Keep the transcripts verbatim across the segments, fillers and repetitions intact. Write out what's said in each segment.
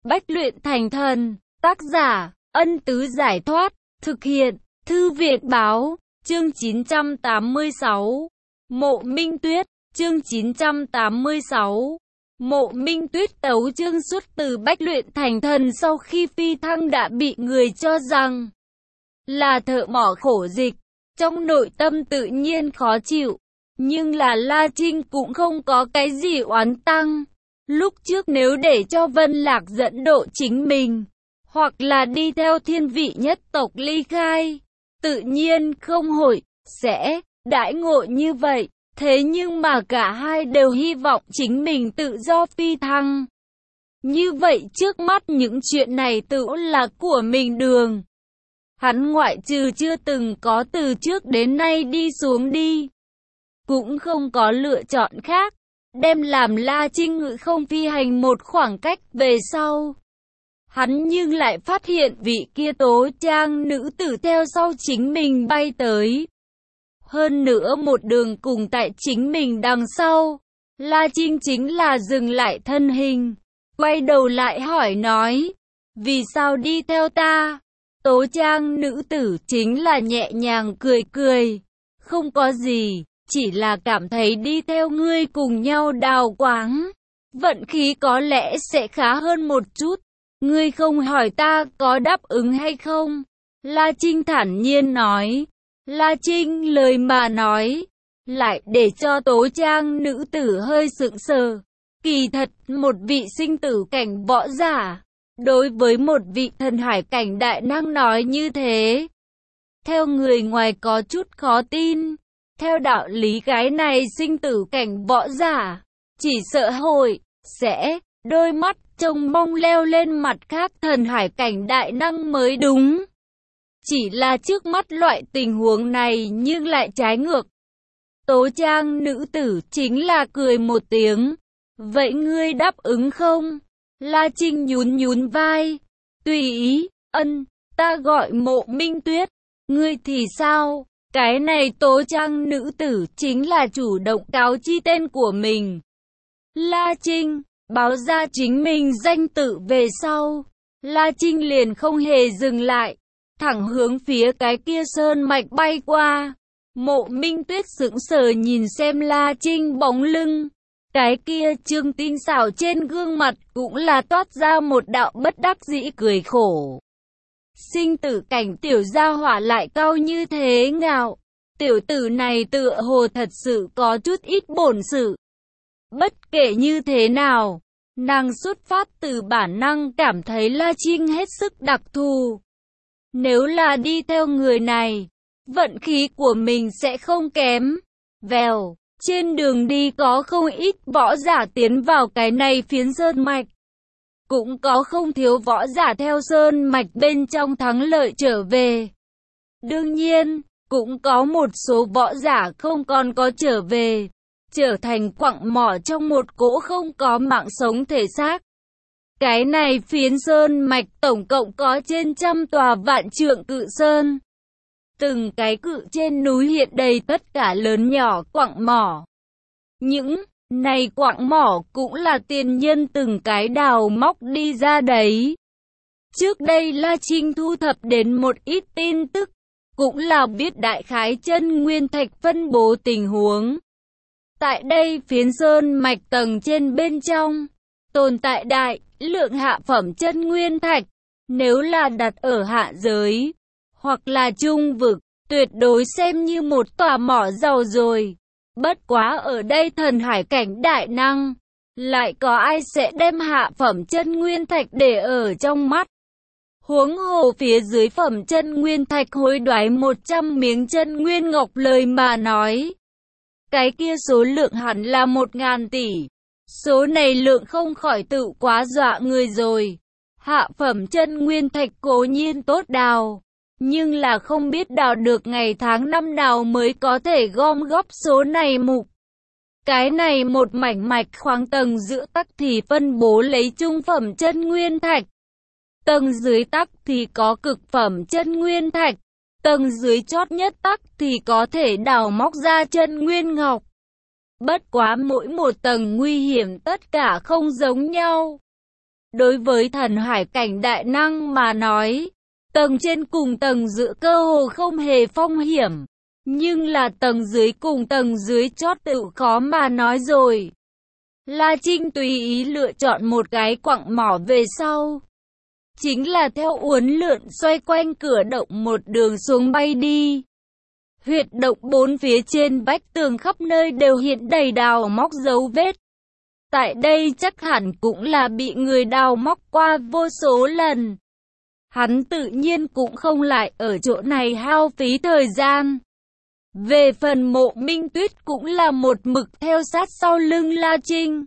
Bách luyện thành thần. Tác giả, Ân Tứ Giải Thoát. Thực hiện, Thư Việt Báo. Chương chín trăm tám mươi sáu. Mộ Minh Tuyết. Chương chín trăm tám mươi sáu. Mộ Minh Tuyết tấu chương xuất từ Bách luyện thành thần sau khi phi thăng đã bị người cho rằng là thợ mỏ khổ dịch. Trong nội tâm tự nhiên khó chịu. Nhưng là La Trinh cũng không có cái gì oán tăng. Lúc trước nếu để cho Vân Lạc dẫn độ chính mình, hoặc là đi theo thiên vị nhất tộc ly khai, tự nhiên không hội, sẽ, đãi ngộ như vậy. Thế nhưng mà cả hai đều hy vọng chính mình tự do phi thăng. Như vậy trước mắt những chuyện này tự là của mình đường. Hắn ngoại trừ chưa từng có từ trước đến nay đi xuống đi, cũng không có lựa chọn khác. Đem làm La Trinh ngự không phi hành một khoảng cách về sau, hắn nhưng lại phát hiện vị kia tố trang nữ tử theo sau chính mình bay tới. Hơn nữa một đường cùng tại chính mình đằng sau. La Trinh chính là dừng lại thân hình, quay đầu lại hỏi nói, vì sao đi theo ta? Tố trang nữ tử chính là nhẹ nhàng cười cười, không có gì, chỉ là cảm thấy đi theo ngươi cùng nhau đào quáng, vận khí có lẽ sẽ khá hơn một chút. Ngươi không hỏi ta có đáp ứng hay không? La Trinh thản nhiên nói. La Trinh lời mà nói, lại để cho tố trang nữ tử hơi sững sờ. Kỳ thật, một vị sinh tử cảnh võ giả, đối với một vị thần hải cảnh đại năng nói như thế, theo người ngoài có chút khó tin. Theo đạo lý cái này sinh tử cảnh võ giả, chỉ sợ hội, sẽ, đôi mắt trông mong leo lên mặt khác thần hải cảnh đại năng mới đúng. Chỉ là trước mắt loại tình huống này nhưng lại trái ngược. Tố trang nữ tử chính là cười một tiếng. Vậy ngươi đáp ứng không? La Trinh nhún nhún vai. Tùy ý, ân, ta gọi Mộ Minh Tuyết. Ngươi thì sao? Cái này tố trang nữ tử chính là chủ động cáo chi tên của mình. La Trinh báo ra chính mình danh tự về sau, La Trinh liền không hề dừng lại, thẳng hướng phía cái kia sơn mạch bay qua. Mộ Minh Tuyết sững sờ nhìn xem La Trinh bóng lưng, cái kia trương tinh xảo trên gương mặt cũng là toát ra một đạo bất đắc dĩ cười khổ. Sinh tử cảnh tiểu gia hỏa lại cao như thế ngạo, tiểu tử này tựa hồ thật sự có chút ít bổn sự. Bất kể như thế nào, nàng xuất phát từ bản năng cảm thấy La Trinh hết sức đặc thù. Nếu là đi theo người này, vận khí của mình sẽ không kém. Vèo, trên đường đi có không ít võ giả tiến vào cái này phiến sơn mạch. Cũng có không thiếu võ giả theo sơn mạch bên trong thắng lợi trở về. Đương nhiên, cũng có một số võ giả không còn có trở về, trở thành quặng mỏ trong một cỗ không có mạng sống thể xác. Cái này phiến sơn mạch tổng cộng có trên trăm tòa vạn trượng cự sơn. Từng cái cự trên núi hiện đầy tất cả lớn nhỏ quặng mỏ. Những này quặng mỏ cũng là tiền nhân từng cái đào móc đi ra đấy. Trước đây La Trinh thu thập đến một ít tin tức, cũng là biết đại khái chân nguyên thạch phân bố tình huống. Tại đây phiến sơn mạch tầng trên bên trong, tồn tại đại lượng hạ phẩm chân nguyên thạch. Nếu là đặt ở hạ giới, hoặc là trung vực, tuyệt đối xem như một tòa mỏ giàu rồi. Bất quá ở đây thần hải cảnh đại năng, lại có ai sẽ đem hạ phẩm chân nguyên thạch để ở trong mắt. Huống hồ phía dưới phẩm chân nguyên thạch hối đoái một trăm miếng chân nguyên ngọc lời mà nói. Cái kia số lượng hẳn là một ngàn tỷ. Số này lượng không khỏi tự quá dọa người rồi. Hạ phẩm chân nguyên thạch cố nhiên tốt đào, nhưng là không biết đào được ngày tháng năm nào mới có thể gom góp số này mục. Cái này một mảnh mạch khoáng tầng giữa tắc thì phân bố lấy trung phẩm chân nguyên thạch. Tầng dưới tắc thì có cực phẩm chân nguyên thạch. Tầng dưới chót nhất tắc thì có thể đào móc ra chân nguyên ngọc. Bất quá mỗi một tầng nguy hiểm tất cả không giống nhau. Đối với thần hải cảnh đại năng mà nói, tầng trên cùng tầng giữa cơ hồ không hề phong hiểm, nhưng là tầng dưới cùng tầng dưới chót tự khó mà nói rồi. La Trinh tùy ý lựa chọn một cái quặng mỏ về sau, chính là theo uốn lượn xoay quanh cửa động một đường xuống bay đi. Huyệt động bốn phía trên vách tường khắp nơi đều hiện đầy đào móc dấu vết. Tại đây chắc hẳn cũng là bị người đào móc qua vô số lần. Hắn tự nhiên cũng không lại ở chỗ này hao phí thời gian. Về phần Mộ Minh Tuyết cũng là một mực theo sát sau lưng La Trinh.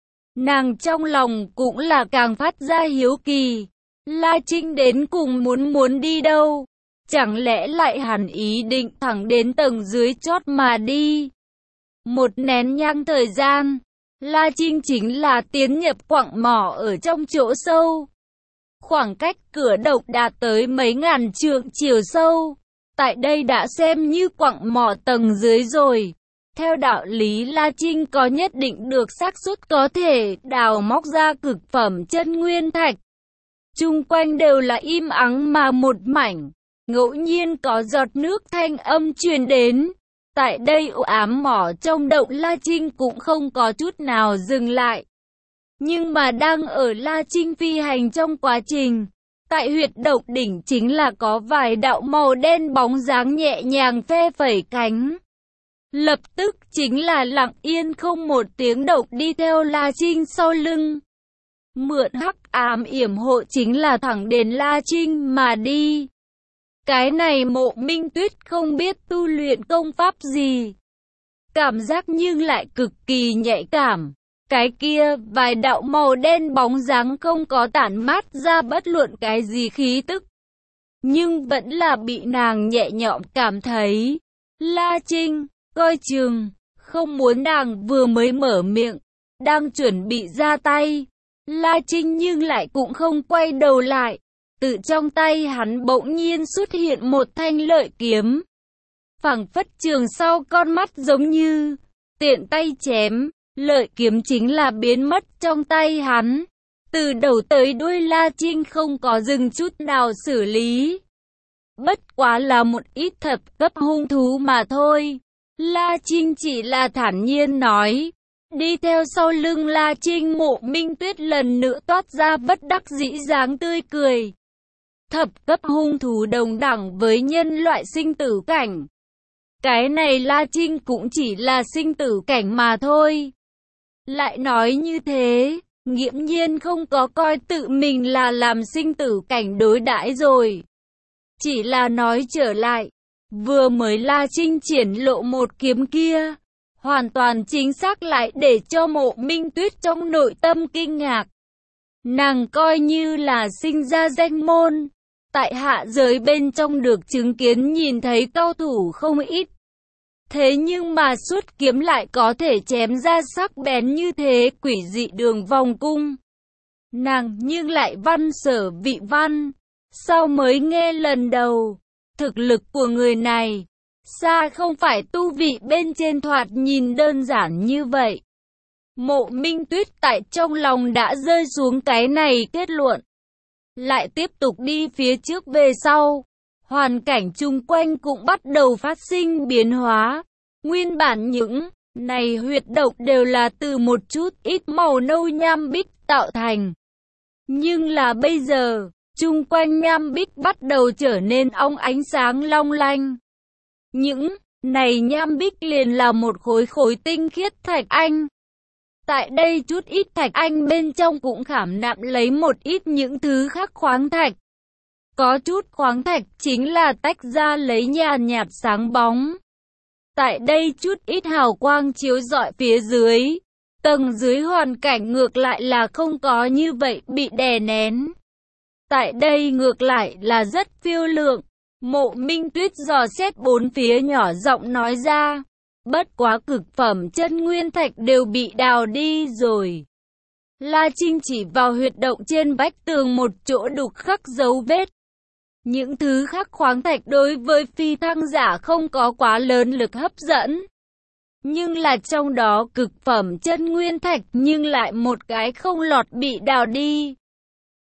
Nàng trong lòng cũng là càng phát ra hiếu kỳ. La Trinh đến cùng muốn muốn đi đâu? Chẳng lẽ lại hẳn ý định thẳng đến tầng dưới chót mà đi? Một nén nhang thời gian, La Trinh chính là tiến nhập quặng mỏ ở trong chỗ sâu. Khoảng cách cửa động đạt tới mấy ngàn trượng chiều sâu. Tại đây đã xem như quặng mỏ tầng dưới rồi. Theo đạo lý La Trinh có nhất định được xác suất có thể đào móc ra cực phẩm chân nguyên thạch. Chung quanh đều là im ắng mà một mảnh. Ngẫu nhiên có giọt nước thanh âm truyền đến. Tại đây u ám mỏ trong động La Trinh cũng không có chút nào dừng lại. Nhưng mà đang ở La Trinh phi hành trong quá trình, tại huyệt động đỉnh chính là có vài đạo màu đen bóng dáng nhẹ nhàng phe phẩy cánh. Lập tức chính là lặng yên không một tiếng động đi theo La Trinh sau lưng. Mượn hắc ám yểm hộ chính là thẳng đến La Trinh mà đi. Cái này Mộ Minh Tuyết không biết tu luyện công pháp gì. Cảm giác nhưng lại cực kỳ nhạy cảm. Cái kia, vài đạo màu đen bóng dáng không có tản mát ra bất luận cái gì khí tức. Nhưng vẫn là bị nàng nhẹ nhõm cảm thấy. La Trinh, coi chừng, không muốn nàng vừa mới mở miệng, đang chuẩn bị ra tay. La Trinh nhưng lại cũng không quay đầu lại. Từ trong tay hắn bỗng nhiên xuất hiện một thanh lợi kiếm. Phảng phất trường sau con mắt giống như, tiện tay chém. Lợi kiếm chính là biến mất trong tay hắn. Từ đầu tới đuôi La Trinh không có dừng chút nào xử lý. Bất quá là một ít thập cấp hung thú mà thôi. La Trinh chỉ là thản nhiên nói. Đi theo sau lưng La Trinh, Mộ Minh Tuyết lần nữa toát ra bất đắc dĩ dáng tươi cười. Thập cấp hung thú đồng đẳng với nhân loại sinh tử cảnh. Cái này La Trinh cũng chỉ là sinh tử cảnh mà thôi. Lại nói như thế, nghiễm nhiên không có coi tự mình là làm sinh tử cảnh đối đãi rồi. Chỉ là nói trở lại, vừa mới La Trinh triển lộ một kiếm kia, hoàn toàn chính xác lại để cho Mộ Minh Tuyết trong nội tâm kinh ngạc. Nàng coi như là sinh ra danh môn, tại hạ giới bên trong được chứng kiến nhìn thấy cao thủ không ít. Thế nhưng mà xuất kiếm lại có thể chém ra sắc bén như thế, quỷ dị đường vòng cung. Nàng nhưng lại văn sở vị văn, sao mới nghe lần đầu, thực lực của người này, xa không phải tu vị bên trên thoạt nhìn đơn giản như vậy. Mộ Minh Tuyết tại trong lòng đã rơi xuống cái này kết luận. Lại tiếp tục đi phía trước về sau. Hoàn cảnh chung quanh cũng bắt đầu phát sinh biến hóa. Nguyên bản những này huyệt động đều là từ một chút ít màu nâu nham bích tạo thành. Nhưng là bây giờ, chung quanh nham bích bắt đầu trở nên óng ánh sáng long lanh. Những này nham bích liền là một khối khối tinh khiết thạch anh. Tại đây chút ít thạch anh bên trong cũng khảm nạm lấy một ít những thứ khác khoáng thạch. Có chút khoáng thạch chính là tách ra lấy nhàn nhạt sáng bóng. Tại đây chút ít hào quang chiếu rọi phía dưới. Tầng dưới hoàn cảnh ngược lại là không có như vậy bị đè nén. Tại đây ngược lại là rất phiêu lượng. Mộ Minh Tuyết dò xét bốn phía nhỏ giọng nói ra. Bất quá cực phẩm chân nguyên thạch đều bị đào đi rồi. La Trinh chỉ vào huyệt động trên vách tường một chỗ đục khắc dấu vết. Những thứ khác khoáng thạch đối với phi thăng giả không có quá lớn lực hấp dẫn. Nhưng là trong đó cực phẩm chân nguyên thạch nhưng lại một cái không lọt bị đào đi.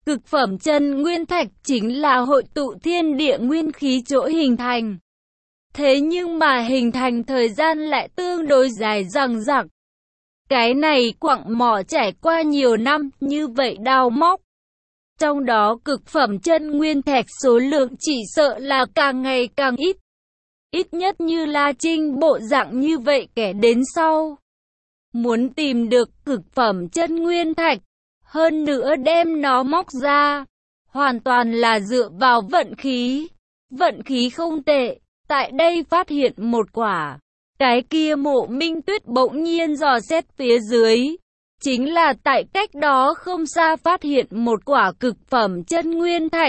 Cực phẩm chân nguyên thạch chính là hội tụ thiên địa nguyên khí chỗ hình thành. Thế nhưng mà hình thành thời gian lại tương đối dài dằng dặc. Cái này quặng mỏ trải qua nhiều năm như vậy đào móc. Trong đó cực phẩm chân nguyên thạch số lượng chỉ sợ là càng ngày càng ít. Ít nhất như La Trinh bộ dạng như vậy kẻ đến sau. Muốn tìm được cực phẩm chân nguyên thạch, hơn nữa đem nó móc ra, hoàn toàn là dựa vào vận khí. Vận khí không tệ, tại đây phát hiện một quả. Cái kia Mộ Minh Tuyết bỗng nhiên dò xét phía dưới. Chính là tại cách đó không xa phát hiện một quả cực phẩm chân nguyên thạch.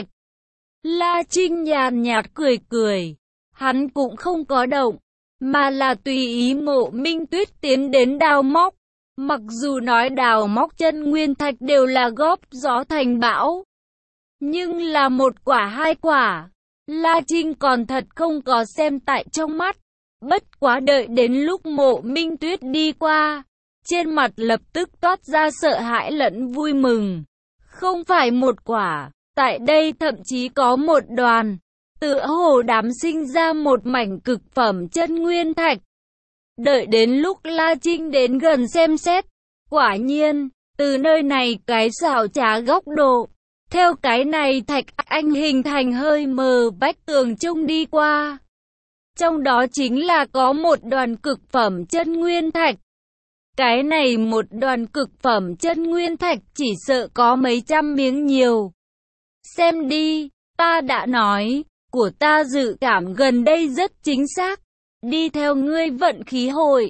La Trinh nhàn nhạt cười cười. Hắn cũng không có động, mà là tùy ý Mộ Minh Tuyết tiến đến đào móc. Mặc dù nói đào móc chân nguyên thạch đều là góp gió thành bão, nhưng là một quả hai quả, La Trinh còn thật không có xem tại trong mắt. Bất quá đợi đến lúc Mộ Minh Tuyết đi qua, trên mặt lập tức toát ra sợ hãi lẫn vui mừng. Không phải một quả, tại đây thậm chí có một đoàn, tựa hồ đám sinh ra một mảnh cực phẩm chân nguyên thạch. Đợi đến lúc La Trinh đến gần xem xét, quả nhiên, từ nơi này cái xảo trá góc độ, theo cái này thạch anh hình thành hơi mờ vách tường trông đi qua. Trong đó chính là có một đoàn cực phẩm chân nguyên thạch. Cái này một đoàn cực phẩm chân nguyên thạch chỉ sợ có mấy trăm miếng nhiều. Xem đi, ta đã nói, của ta dự cảm gần đây rất chính xác. Đi theo ngươi vận khí hội,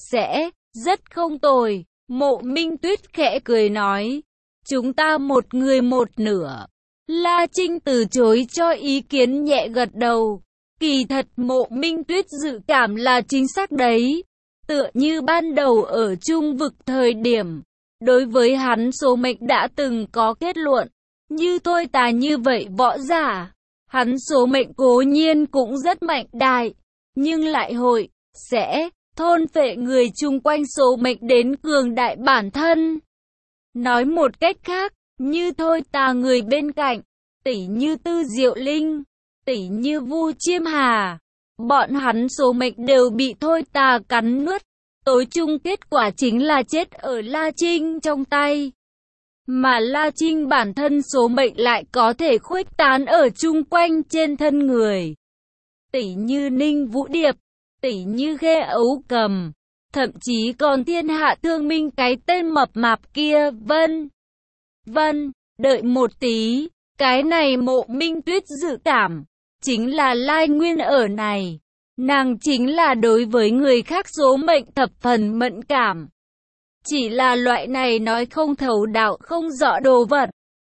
sẽ rất không tồi. Mộ Minh Tuyết khẽ cười nói, chúng ta một người một nửa. La Trinh từ chối cho ý kiến nhẹ gật đầu. Kỳ thật Mộ Minh Tuyết dự cảm là chính xác đấy. Tựa như ban đầu ở Trung Vực thời điểm, đối với hắn số mệnh đã từng có kết luận. Như Thôi Tà như vậy võ giả, hắn số mệnh cố nhiên cũng rất mạnh đại, nhưng lại hội, sẽ, thôn phệ người chung quanh số mệnh đến cường đại bản thân. Nói một cách khác, như Thôi Tà người bên cạnh, tỉ như Tư Diệu Linh, tỉ như Vu Chiêm Hà, bọn hắn số mệnh đều bị Thôi Tà cắn nuốt, tối chung kết quả chính là chết ở La Trinh trong tay. Mà La Trinh bản thân số mệnh lại có thể khuếch tán ở chung quanh trên thân người. Tỉ như Ninh Vũ Điệp, tỉ như Khê Ấu Cầm, thậm chí còn Thiên Hạ Thương Minh cái tên mập mạp kia, vân vân. Đợi một tí, cái này Mộ Minh Tuyết dự cảm, chính là lai nguyên ở này. Nàng chính là đối với người khác số mệnh thập phần mẫn cảm. Chỉ là loại này nói không thấu đạo không rõ đồ vật.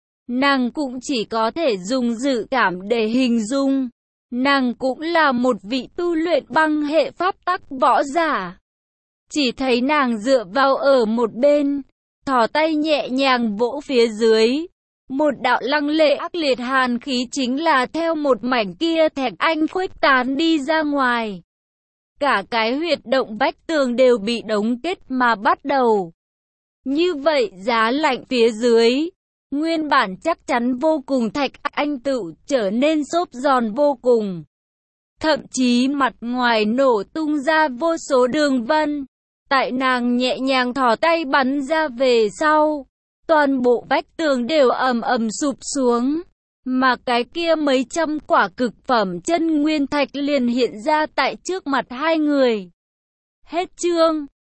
Nàng cũng chỉ có thể dùng dự cảm để hình dung. Nàng cũng là một vị tu luyện băng hệ pháp tắc võ giả. Chỉ thấy nàng dựa vào ở một bên, thò tay nhẹ nhàng vỗ phía dưới. Một đạo lăng lệ ác liệt hàn khí chính là theo một mảnh kia thạch anh khuếch tán đi ra ngoài. Cả cái huyệt động vách tường đều bị đóng kết mà bắt đầu. Như vậy giá lạnh phía dưới, nguyên bản chắc chắn vô cùng thạch anh tự trở nên xốp giòn vô cùng. Thậm chí mặt ngoài nổ tung ra vô số đường vân. Tại nàng nhẹ nhàng thò tay bắn ra về sau, toàn bộ vách tường đều ầm ầm sụp xuống. Mà cái kia mấy trăm quả cực phẩm chân nguyên thạch liền hiện ra tại trước mặt hai người. Hết chương.